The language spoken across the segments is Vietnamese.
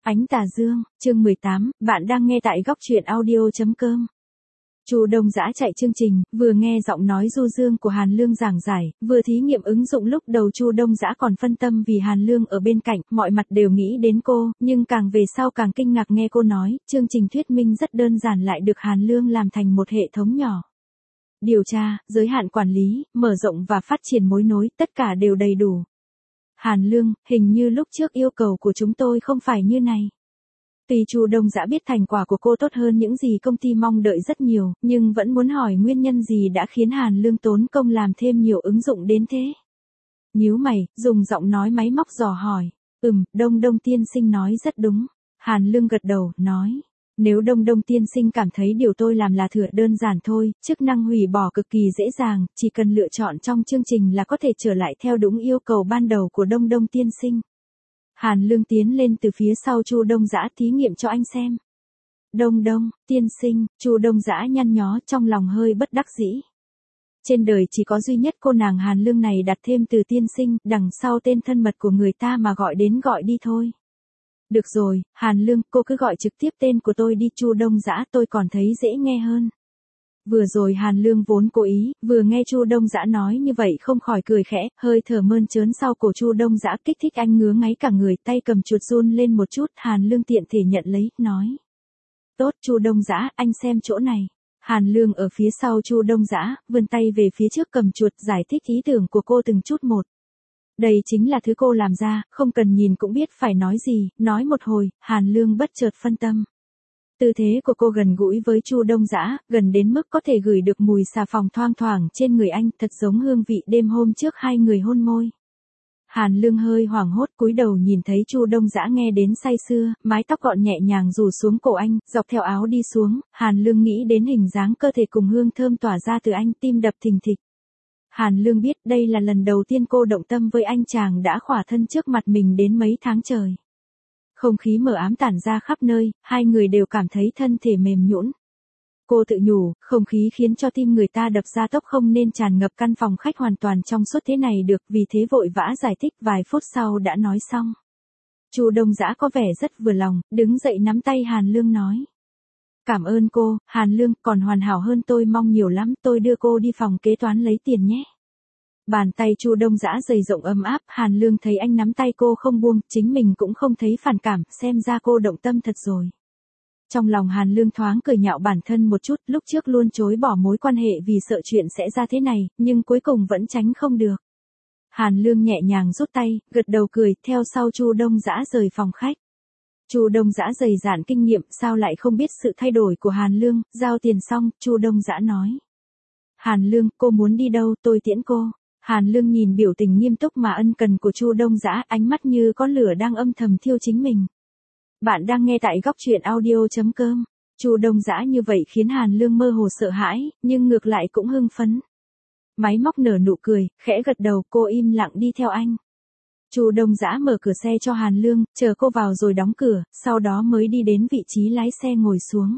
Ánh tà dương, chương 18, bạn đang nghe tại góc truyện audio.com. Chu Đông Dã chạy chương trình, vừa nghe giọng nói du dương của Hàn Lương giảng giải, vừa thí nghiệm ứng dụng. Lúc đầu Chu Đông Dã còn phân tâm vì Hàn Lương ở bên cạnh, mọi mặt đều nghĩ đến cô, nhưng càng về sau càng kinh ngạc nghe cô nói, chương trình thuyết minh rất đơn giản lại được Hàn Lương làm thành một hệ thống nhỏ. Điều tra, giới hạn quản lý, mở rộng và phát triển mối nối, tất cả đều đầy đủ. Hàn Lương, hình như lúc trước yêu cầu của chúng tôi không phải như này. Tuy Chu Đông Dã biết thành quả của cô tốt hơn những gì công ty mong đợi rất nhiều, nhưng vẫn muốn hỏi nguyên nhân gì đã khiến Hàn Lương tốn công làm thêm nhiều ứng dụng đến thế. Nhíu mày, dùng giọng nói máy móc dò hỏi. Đông Đông tiên sinh nói rất đúng. Hàn Lương gật đầu, nói. Nếu Đông Đông tiên sinh cảm thấy điều tôi làm là thừa đơn giản thôi, chức năng hủy bỏ cực kỳ dễ dàng, chỉ cần lựa chọn trong chương trình là có thể trở lại theo đúng yêu cầu ban đầu của Đông Đông tiên sinh. Hàn Lương tiến lên từ phía sau Chu Đông Dã thí nghiệm cho anh xem. Đông Đông, tiên sinh, Chu Đông Dã nhăn nhó trong lòng hơi bất đắc dĩ. Trên đời chỉ có duy nhất cô nàng Hàn Lương này đặt thêm từ tiên sinh, đằng sau tên thân mật của người ta mà gọi đến gọi đi thôi. Được rồi, Hàn Lương, cô cứ gọi trực tiếp tên của tôi đi. Chu Đông Dã, tôi còn thấy dễ nghe hơn. Vừa rồi Hàn Lương vốn cố ý, vừa nghe Chu Đông Dã nói như vậy không khỏi cười khẽ, hơi thở mơn trớn sau cổ Chu Đông Dã kích thích anh ngứa ngáy cả người, tay cầm chuột run lên một chút. Hàn Lương tiện thể nhận lấy, nói. Tốt Chu Đông Dã, anh xem chỗ này. Hàn Lương ở phía sau Chu Đông Dã, vươn tay về phía trước cầm chuột giải thích ý tưởng của cô từng chút một. Đây chính là thứ cô làm ra, không cần nhìn cũng biết phải nói gì, nói một hồi, Hàn Lương bất chợt phân tâm. Tư thế của cô gần gũi với Chu Đông Dã, gần đến mức có thể gửi được mùi xà phòng thoang thoảng trên người anh, thật giống hương vị đêm hôm trước hai người hôn môi. Hàn Lương hơi hoảng hốt cúi đầu nhìn thấy Chu Đông Dã nghe đến say sưa, mái tóc gọn nhẹ nhàng rủ xuống cổ anh, dọc theo áo đi xuống, Hàn Lương nghĩ đến hình dáng cơ thể cùng hương thơm tỏa ra từ anh, tim đập thình thịch. Hàn Lương biết đây là lần đầu tiên cô động tâm với anh chàng đã khỏa thân trước mặt mình đến mấy tháng trời. Không khí mờ ám tản ra khắp nơi, hai người đều cảm thấy thân thể mềm nhũn. Cô tự nhủ, không khí khiến cho tim người ta đập ra tốc, không nên tràn ngập căn phòng khách hoàn toàn trong suốt thế này được, vì thế vội vã giải thích, vài phút sau đã nói xong. Chu Đông Dã có vẻ rất vừa lòng, đứng dậy nắm tay Hàn Lương nói. Cảm ơn cô, Hàn Lương, còn hoàn hảo hơn tôi mong nhiều lắm, tôi đưa cô đi phòng kế toán lấy tiền nhé. Bàn tay Chu Đông Dã dày rộng ấm áp, Hàn Lương thấy anh nắm tay cô không buông, chính mình cũng không thấy phản cảm, xem ra cô động tâm thật rồi. Trong lòng Hàn Lương thoáng cười nhạo bản thân một chút, lúc trước luôn chối bỏ mối quan hệ vì sợ chuyện sẽ ra thế này, nhưng cuối cùng vẫn tránh không được. Hàn Lương nhẹ nhàng rút tay, gật đầu cười, theo sau Chu Đông Dã rời phòng khách. Chu Đông Dã dày dạn kinh nghiệm, sao lại không biết sự thay đổi của Hàn Lương, giao tiền xong, Chu Đông Dã nói. Hàn Lương, cô muốn đi đâu, tôi tiễn cô. Hàn Lương nhìn biểu tình nghiêm túc mà ân cần của Chu Đông Dã, ánh mắt như có lửa đang âm thầm thiêu chính mình. Bạn đang nghe tại góc truyện audio.com. Chu Đông Dã như vậy khiến Hàn Lương mơ hồ sợ hãi, nhưng ngược lại cũng hưng phấn. Máy móc nở nụ cười, khẽ gật đầu, cô im lặng đi theo anh. Chu Đông Dã mở cửa xe cho Hàn Lương, chờ cô vào rồi đóng cửa, sau đó mới đi đến vị trí lái xe ngồi xuống.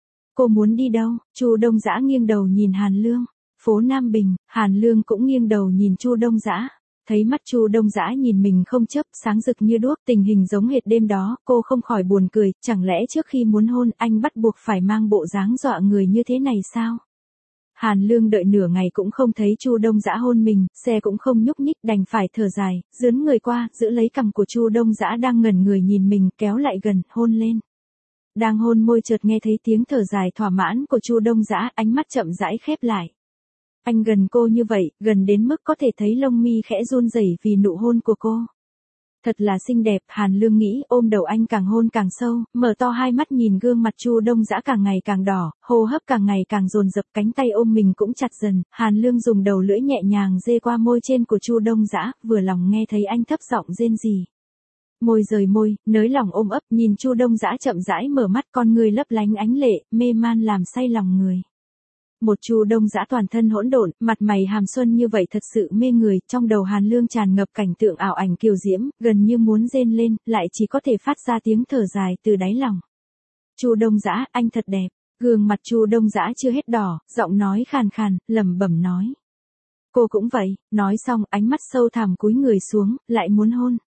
Cô muốn đi đâu? Chu Đông Dã nghiêng đầu nhìn Hàn Lương. Phố Nam Bình. Hàn Lương cũng nghiêng đầu nhìn Chu Đông Dã. Thấy mắt Chu Đông Dã nhìn mình không chớp, sáng rực như đuốc, tình hình giống hệt đêm đó, cô không khỏi buồn cười, chẳng lẽ trước khi muốn hôn anh bắt buộc phải mang bộ dáng dọa người như thế này sao? Hàn Lương đợi nửa ngày cũng không thấy Chu Đông Dã hôn mình, xe cũng không nhúc nhích, đành phải thở dài, dướn người qua, giữ lấy cằm của Chu Đông Dã đang ngẩn người nhìn mình, kéo lại gần, hôn lên. Đang hôn môi chợt nghe thấy tiếng thở dài thỏa mãn của Chu Đông Dã, ánh mắt chậm rãi khép lại. Anh gần cô như vậy, gần đến mức có thể thấy lông mi khẽ run rẩy vì nụ hôn của cô. Thật là xinh đẹp, Hàn Lương nghĩ, ôm đầu anh càng hôn càng sâu, mở to hai mắt nhìn gương mặt Chu Đông Dã càng ngày càng đỏ, hô hấp càng ngày càng dồn dập, cánh tay ôm mình cũng chặt dần, Hàn Lương dùng đầu lưỡi nhẹ nhàng dê qua môi trên của Chu Đông Dã, vừa lòng nghe thấy anh thấp giọng rên rỉ. Môi rời môi, nới lòng ôm ấp, nhìn Chu Đông Dã chậm rãi mở mắt, con người lấp lánh ánh lệ, mê man làm say lòng người. Một Chu Đông Dã toàn thân hỗn độn, mặt mày hàm xuân như vậy thật sự mê người, trong đầu Hàn Lương tràn ngập cảnh tượng ảo ảnh kiều diễm, gần như muốn rên lên, lại chỉ có thể phát ra tiếng thở dài từ đáy lòng. Chu Đông Dã, anh thật đẹp. Gương mặt Chu Đông Dã chưa hết đỏ, giọng nói khàn khàn, lẩm bẩm nói. Cô cũng vậy, nói xong ánh mắt sâu thẳm cúi người xuống, lại muốn hôn.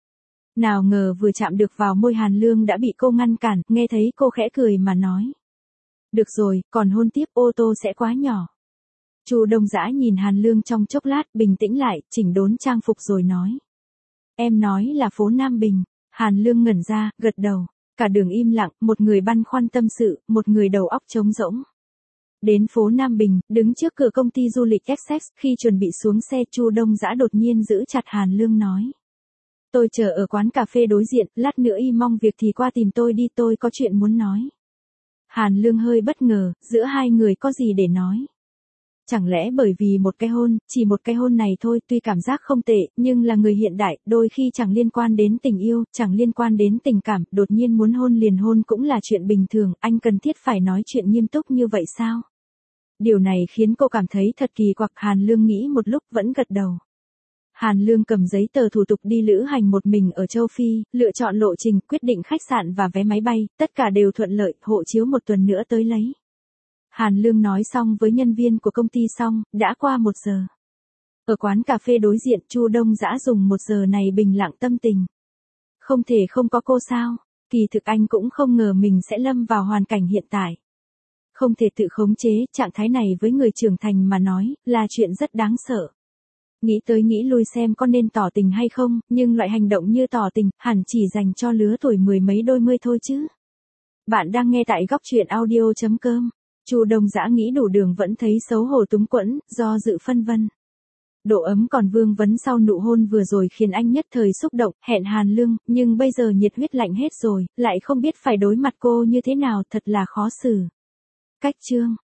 Nào ngờ vừa chạm được vào môi Hàn Lương đã bị cô ngăn cản, nghe thấy cô khẽ cười mà nói. Được rồi, còn hôn tiếp ô tô sẽ quá nhỏ. Chu Đông Dã nhìn Hàn Lương trong chốc lát, bình tĩnh lại, chỉnh đốn trang phục rồi nói. Em nói là phố Nam Bình. Hàn Lương ngẩn ra, gật đầu. Cả đường im lặng, một người băn khoăn tâm sự, một người đầu óc trống rỗng. Đến phố Nam Bình, đứng trước cửa công ty du lịch Essex, khi chuẩn bị xuống xe Chu Đông Dã đột nhiên giữ chặt Hàn Lương nói. Tôi chờ ở quán cà phê đối diện, lát nữa y mong việc thì qua tìm tôi đi, tôi có chuyện muốn nói. Hàn Lương hơi bất ngờ, giữa hai người có gì để nói. Chẳng lẽ bởi vì một cái hôn, chỉ một cái hôn này thôi, tuy cảm giác không tệ, nhưng là người hiện đại, đôi khi chẳng liên quan đến tình yêu, chẳng liên quan đến tình cảm, đột nhiên muốn hôn liền hôn cũng là chuyện bình thường, anh cần thiết phải nói chuyện nghiêm túc như vậy sao? Điều này khiến cô cảm thấy thật kỳ quặc. Hàn Lương nghĩ một lúc vẫn gật đầu. Hàn Lương cầm giấy tờ thủ tục đi lữ hành một mình ở châu Phi, lựa chọn lộ trình, quyết định khách sạn và vé máy bay, tất cả đều thuận lợi, hộ chiếu một tuần nữa tới lấy. Hàn Lương nói xong với nhân viên của công ty xong, đã qua 1 giờ. Ở quán cà phê đối diện, Chu Đông Dã dùng 1 giờ này bình lặng tâm tình. Không thể không có cô sao? Kỳ thực anh cũng không ngờ mình sẽ lâm vào hoàn cảnh hiện tại. Không thể tự khống chế, trạng thái này với người trưởng thành mà nói, là chuyện rất đáng sợ. Nghĩ tới nghĩ lui xem có nên tỏ tình hay không, nhưng loại hành động như tỏ tình, hẳn chỉ dành cho lứa tuổi mười mấy đôi mươi thôi chứ. Bạn đang nghe tại góc truyện audio.com. Chu Đông Dã nghĩ đủ đường vẫn thấy xấu hổ túng quẫn, do dự phân vân. Độ ấm còn vương vấn sau nụ hôn vừa rồi khiến anh nhất thời xúc động, hẹn Hàn Lương, nhưng bây giờ nhiệt huyết lạnh hết rồi, lại không biết phải đối mặt cô như thế nào, thật là khó xử. Cách chương